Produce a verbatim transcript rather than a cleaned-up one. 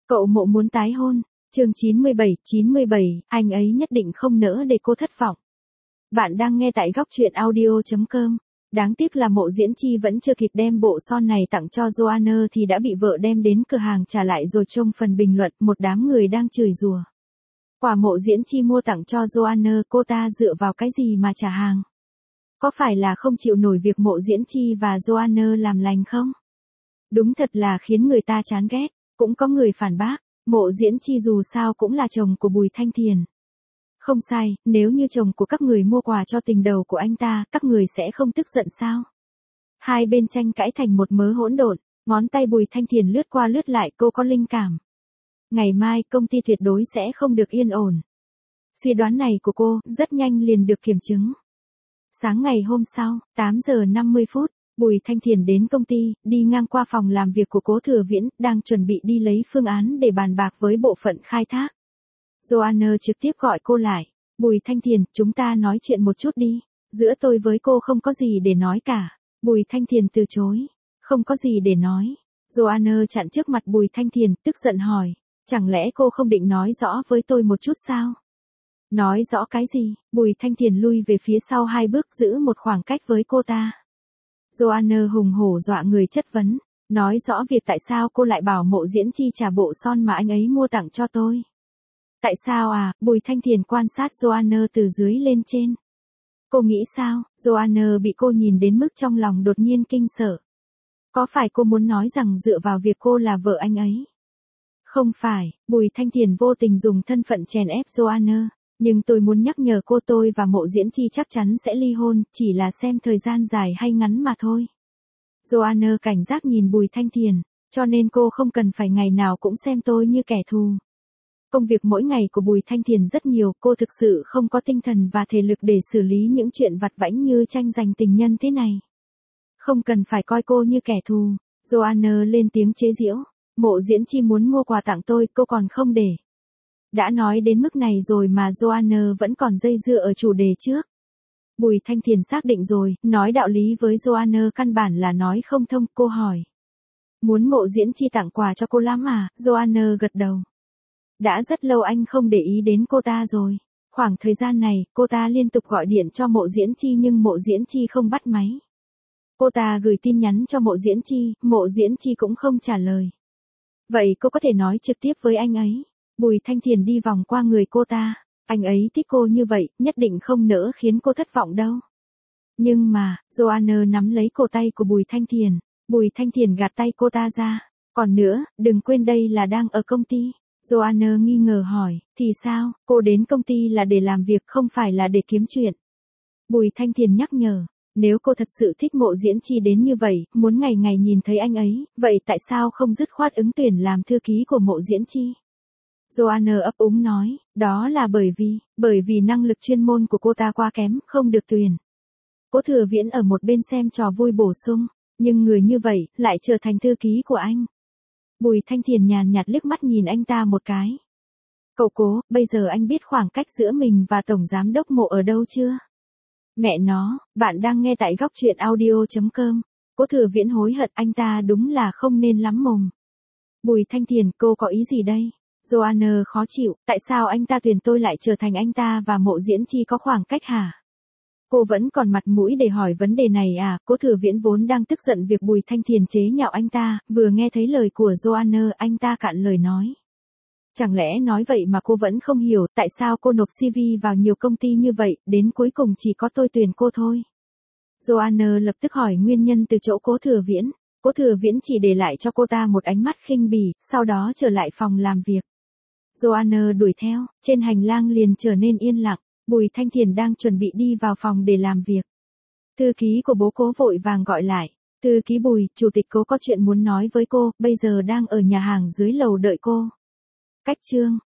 Cậu Mộ muốn tái hôn. Chương chín mươi bảy, chín mươi bảy, anh ấy nhất định không nỡ để cô thất vọng. Bạn đang nghe tại góc truyện audio chấm com. Đáng tiếc là Mộ Diễn Chi vẫn chưa kịp đem bộ son này tặng cho Joanna thì đã bị vợ đem đến cửa hàng trả lại rồi. Trong phần bình luận, một đám người đang chửi rủa. Quà Mộ Diễn Chi mua tặng cho Joanna, cô ta dựa vào cái gì mà trả hàng? Có phải là không chịu nổi việc Mộ Diễn Chi và Joanna làm lành không? Đúng thật là khiến người ta chán ghét. Cũng có người phản bác, Mộ Diễn Chi dù sao cũng là chồng của Bùi Thanh Thiền. Không sai, nếu như chồng của các người mua quà cho tình đầu của anh ta, các người sẽ không tức giận sao? Hai bên tranh cãi thành một mớ hỗn độn, ngón tay Bùi Thanh Thiền lướt qua lướt lại, cô có linh cảm. Ngày mai công ty tuyệt đối sẽ không được yên ổn. Suy đoán này của cô rất nhanh liền được kiểm chứng. Sáng ngày hôm sau, tám giờ năm mươi phút. Bùi Thanh Thiền đến công ty, đi ngang qua phòng làm việc của Cố Thừa Viễn, đang chuẩn bị đi lấy phương án để bàn bạc với bộ phận khai thác. Joanna trực tiếp gọi cô lại. Bùi Thanh Thiền, chúng ta nói chuyện một chút đi. Giữa tôi với cô không có gì để nói cả. Bùi Thanh Thiền từ chối. Không có gì để nói. Joanna chặn trước mặt Bùi Thanh Thiền, tức giận hỏi. Chẳng lẽ cô không định nói rõ với tôi một chút sao? Nói rõ cái gì? Bùi Thanh Thiền lui về phía sau hai bước, giữ một khoảng cách với cô ta. Joanna hùng hổ dọa người chất vấn, nói rõ việc tại sao cô lại bảo Mộ Diễn Chi trả bộ son mà anh ấy mua tặng cho tôi. Tại sao à? Bùi Thanh Thiền quan sát Joanna từ dưới lên trên. Cô nghĩ sao? Joanna bị cô nhìn đến mức trong lòng đột nhiên kinh sợ. Có phải cô muốn nói rằng dựa vào việc cô là vợ anh ấy? Không phải, Bùi Thanh Thiền vô tình dùng thân phận chèn ép Joanna. Nhưng tôi muốn nhắc nhở cô, tôi và Mộ Diễn Chi chắc chắn sẽ ly hôn, chỉ là xem thời gian dài hay ngắn mà thôi. Joanna cảnh giác nhìn Bùi Thanh Thiền, cho nên cô không cần phải ngày nào cũng xem tôi như kẻ thù. Công việc mỗi ngày của Bùi Thanh Thiền rất nhiều, cô thực sự không có tinh thần và thể lực để xử lý những chuyện vặt vãnh như tranh giành tình nhân thế này. Không cần phải coi cô như kẻ thù. Joanna lên tiếng chế giễu. Mộ Diễn Chi muốn mua quà tặng tôi, cô còn không để. Đã nói đến mức này rồi mà Joanna vẫn còn dây dưa ở chủ đề trước. Bùi Thanh Thiền xác định rồi, nói đạo lý với Joanna căn bản là nói không thông. Cô hỏi. Muốn Mộ Diễn Chi tặng quà cho cô lắm à? Joanna gật đầu. Đã rất lâu anh không để ý đến cô ta rồi. Khoảng thời gian này, cô ta liên tục gọi điện cho Mộ Diễn Chi nhưng Mộ Diễn Chi không bắt máy. Cô ta gửi tin nhắn cho Mộ Diễn Chi, Mộ Diễn Chi cũng không trả lời. Vậy cô có thể nói trực tiếp với anh ấy. Bùi Thanh Thiền đi vòng qua người cô ta. Anh ấy thích cô như vậy, nhất định không nỡ khiến cô thất vọng đâu. Nhưng mà, Joanna nắm lấy cổ tay của Bùi Thanh Thiền. Bùi Thanh Thiền gạt tay cô ta ra. Còn nữa, đừng quên đây là đang ở công ty. Joanna nghi ngờ hỏi, thì sao, cô đến công ty là để làm việc không phải là để kiếm chuyện. Bùi Thanh Thiền nhắc nhở, nếu cô thật sự thích Mộ Diễn Chi đến như vậy, muốn ngày ngày nhìn thấy anh ấy, vậy tại sao không dứt khoát ứng tuyển làm thư ký của Mộ Diễn Chi? Joanna ấp úng nói, đó là bởi vì, bởi vì năng lực chuyên môn của cô ta quá kém, không được tuyển. Cố Thừa Viễn ở một bên xem trò vui bổ sung, nhưng người như vậy, lại trở thành thư ký của anh. Bùi Thanh Thiền nhàn nhạt liếc mắt nhìn anh ta một cái. Cậu Cố, bây giờ anh biết khoảng cách giữa mình và Tổng Giám đốc Mộ ở đâu chưa? Mẹ nó, bạn đang nghe tại góc truyện audio chấm com. Cố Thừa Viễn hối hận, anh ta đúng là không nên lắm mồm. Bùi Thanh Thiền, cô có ý gì đây? Joanna khó chịu, tại sao anh ta tuyển tôi lại trở thành anh ta và Mộ Diễn Chi có khoảng cách hả? Cô vẫn còn mặt mũi để hỏi vấn đề này à? Cố Thừa Viễn vốn đang tức giận việc Bùi Thanh Thiền chế nhạo anh ta, vừa nghe thấy lời của Joanna, anh ta cạn lời nói. Chẳng lẽ nói vậy mà cô vẫn không hiểu tại sao cô nộp xê vê vào nhiều công ty như vậy, đến cuối cùng chỉ có tôi tuyển cô thôi? Joanna lập tức hỏi nguyên nhân từ chỗ Cố Thừa Viễn. Cố Thừa Viễn chỉ để lại cho cô ta một ánh mắt khinh bỉ, sau đó trở lại phòng làm việc. Joanna đuổi theo, trên hành lang liền trở nên yên lặng. Bùi Thanh Thiền đang chuẩn bị đi vào phòng để làm việc. Thư ký của bố Cố vội vàng gọi lại. Thư ký Bùi, chủ tịch Cố có chuyện muốn nói với cô, bây giờ đang ở nhà hàng dưới lầu đợi cô. Cách chương.